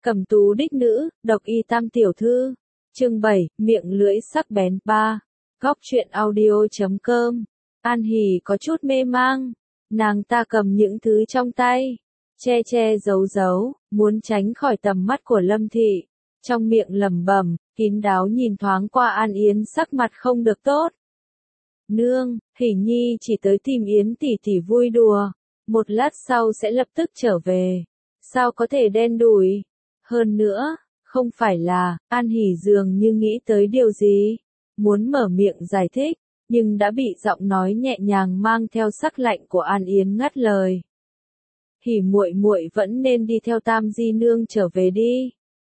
Cẩm tú đích nữ, độc y tam tiểu thư. Chương 7, miệng lưỡi sắc bén 3. Góc truyện audio.com. An Hỷ có chút mê mang. Nàng ta cầm những thứ trong tay, che giấu giấu, muốn tránh khỏi tầm mắt của Lâm Thị. Trong miệng lẩm bẩm, kín đáo nhìn thoáng qua An Yến sắc mặt không được tốt. Nương, Hỷ Nhi chỉ tới tìm Yến tỷ tỷ vui đùa. Một lát sau sẽ lập tức trở về. Sao có thể đen đủi? Hơn nữa, không phải là, An Hỷ dường như nghĩ tới điều gì. Muốn mở miệng giải thích, nhưng đã bị giọng nói nhẹ nhàng mang theo sắc lạnh của An Yến ngắt lời. Hỷ muội muội vẫn nên đi theo Tam di nương trở về đi.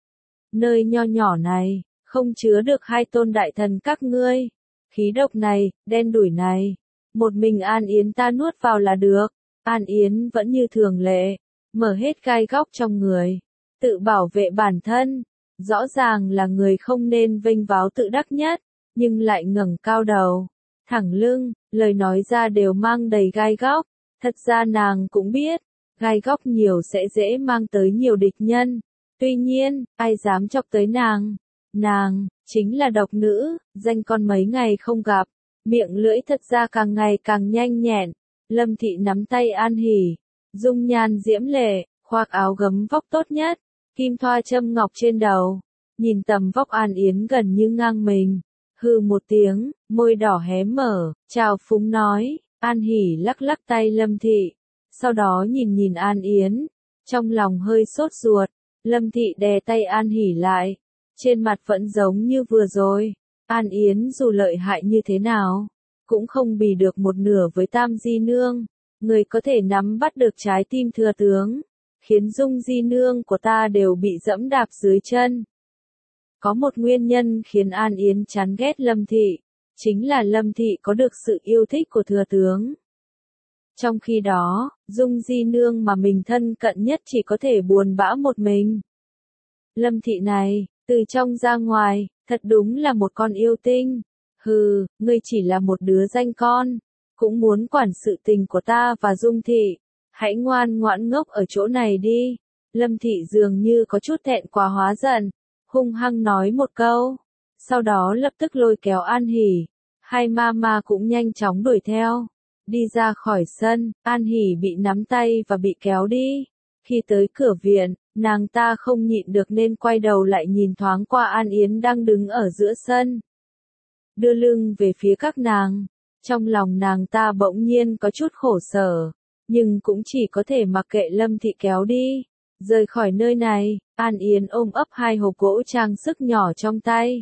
Nơi nho nhỏ này, không chứa được hai tôn đại thần các ngươi. Khí độc này, đen đủi này, một mình An Yến ta nuốt vào là được. An Yến vẫn như thường lệ, mở hết gai góc trong người, tự bảo vệ bản thân. Rõ ràng là người không nên vênh váo tự đắc nhất, nhưng lại ngẩng cao đầu, thẳng lưng, lời nói ra đều mang đầy gai góc. Thật ra nàng cũng biết, gai góc nhiều sẽ dễ mang tới nhiều địch nhân. Tuy nhiên, ai dám chọc tới nàng? Nàng, chính là độc nữ, danh con mấy ngày không gặp, miệng lưỡi thật ra càng ngày càng nhanh nhẹn. Lâm Thị nắm tay An Hỷ, dung nhan diễm lệ, khoác áo gấm vóc tốt nhất, kim thoa châm ngọc trên đầu, nhìn tầm vóc An Yến gần như ngang mình, hừ một tiếng, môi đỏ hé mở, chào phúng nói. An Hỷ lắc lắc tay Lâm Thị, sau đó nhìn An Yến, trong lòng hơi sốt ruột. Lâm Thị đè tay An Hỷ lại, trên mặt vẫn giống như vừa rồi. An Yến dù lợi hại như thế nào, cũng không bì được một nửa với Tam di nương. Người có thể nắm bắt được trái tim thừa tướng, khiến Dung di nương của ta đều bị dẫm đạp dưới chân. Có một nguyên nhân khiến An Yến chán ghét Lâm Thị, chính là Lâm Thị có được sự yêu thích của thừa tướng. Trong khi đó, Dung di nương mà mình thân cận nhất chỉ có thể buồn bã một mình. Lâm Thị này, từ trong ra ngoài, thật đúng là một con yêu tinh. Hừ, ngươi chỉ là một đứa danh con, cũng muốn quản sự tình của ta và Dung Thị. Hãy ngoan ngoãn ngốc ở chỗ này đi. Lâm Thị dường như có chút thẹn quá hóa giận, hung hăng nói một câu. Sau đó lập tức lôi kéo An Hỷ. Hai mama cũng nhanh chóng đuổi theo. Đi ra khỏi sân, An Hỷ bị nắm tay và bị kéo đi. Khi tới cửa viện, nàng ta không nhịn được nên quay đầu lại nhìn thoáng qua An Yến đang đứng ở giữa sân, đưa lưng về phía các nàng. Trong lòng nàng ta bỗng nhiên có chút khổ sở, nhưng cũng chỉ có thể mặc kệ Lâm Thị kéo đi. Rời khỏi nơi này, An Yến ôm ấp hai hộp gỗ trang sức nhỏ trong tay.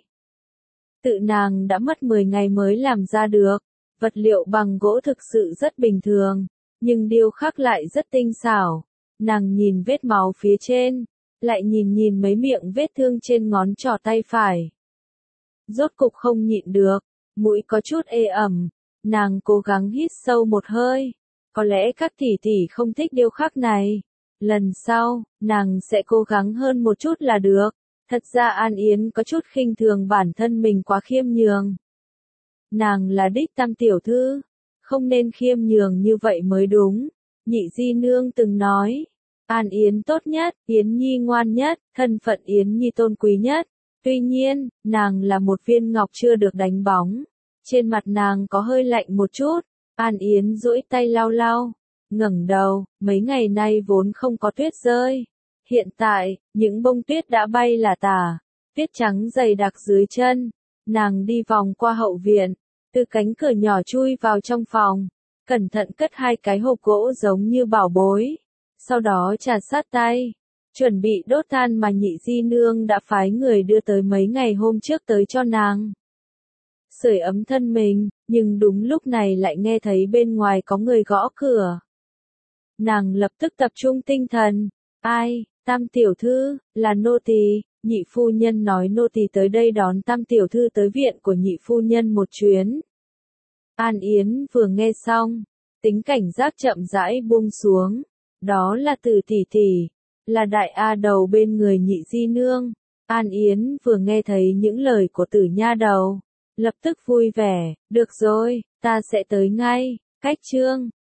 Tự nàng đã mất 10 ngày mới làm ra được. Vật liệu bằng gỗ thực sự rất bình thường, nhưng điêu khắc lại rất tinh xảo. Nàng nhìn vết máu phía trên, lại nhìn mấy miệng vết thương trên ngón trỏ tay phải. Rốt cục không nhịn được, mũi có chút ê ẩm, nàng cố gắng hít sâu một hơi. Có lẽ các tỷ tỷ không thích điêu khắc này. Lần sau, nàng sẽ cố gắng hơn một chút là được. Thật ra An Yến có chút khinh thường bản thân mình quá khiêm nhường. Nàng là đích tam tiểu thư, không nên khiêm nhường như vậy mới đúng. Nhị di nương từng nói, An Yến tốt nhất, Yến Nhi ngoan nhất, thân phận Yến Nhi tôn quý nhất. Tuy nhiên, nàng là một viên ngọc chưa được đánh bóng. Trên mặt nàng có hơi lạnh một chút. An Yến duỗi tay lau lau, ngẩng đầu, mấy ngày nay vốn không có tuyết rơi. Hiện tại, những bông tuyết đã bay là tả, tuyết trắng dày đặc dưới chân. Nàng đi vòng qua hậu viện, từ cánh cửa nhỏ chui vào trong phòng, cẩn thận cất hai cái hộp gỗ giống như bảo bối. Sau đó trà sát tay, chuẩn bị đốt than mà nhị di nương đã phái người đưa tới mấy ngày hôm trước tới cho nàng. Sưởi ấm thân mình, nhưng đúng lúc này lại nghe thấy bên ngoài có người gõ cửa. Nàng lập tức tập trung tinh thần. Ai? Tam tiểu thư, là nô tỳ. Nhị phu nhân nói nô tỳ tới đây đón tam tiểu thư tới viện của nhị phu nhân một chuyến. An Yến vừa nghe xong, tính cảnh giác chậm rãi buông xuống. Đó là Từ tỷ tỷ, là đại A đầu bên người nhị di nương. An Yến vừa nghe thấy những lời của Tử nha đầu, lập tức vui vẻ. Được rồi, ta sẽ tới ngay. Cách chương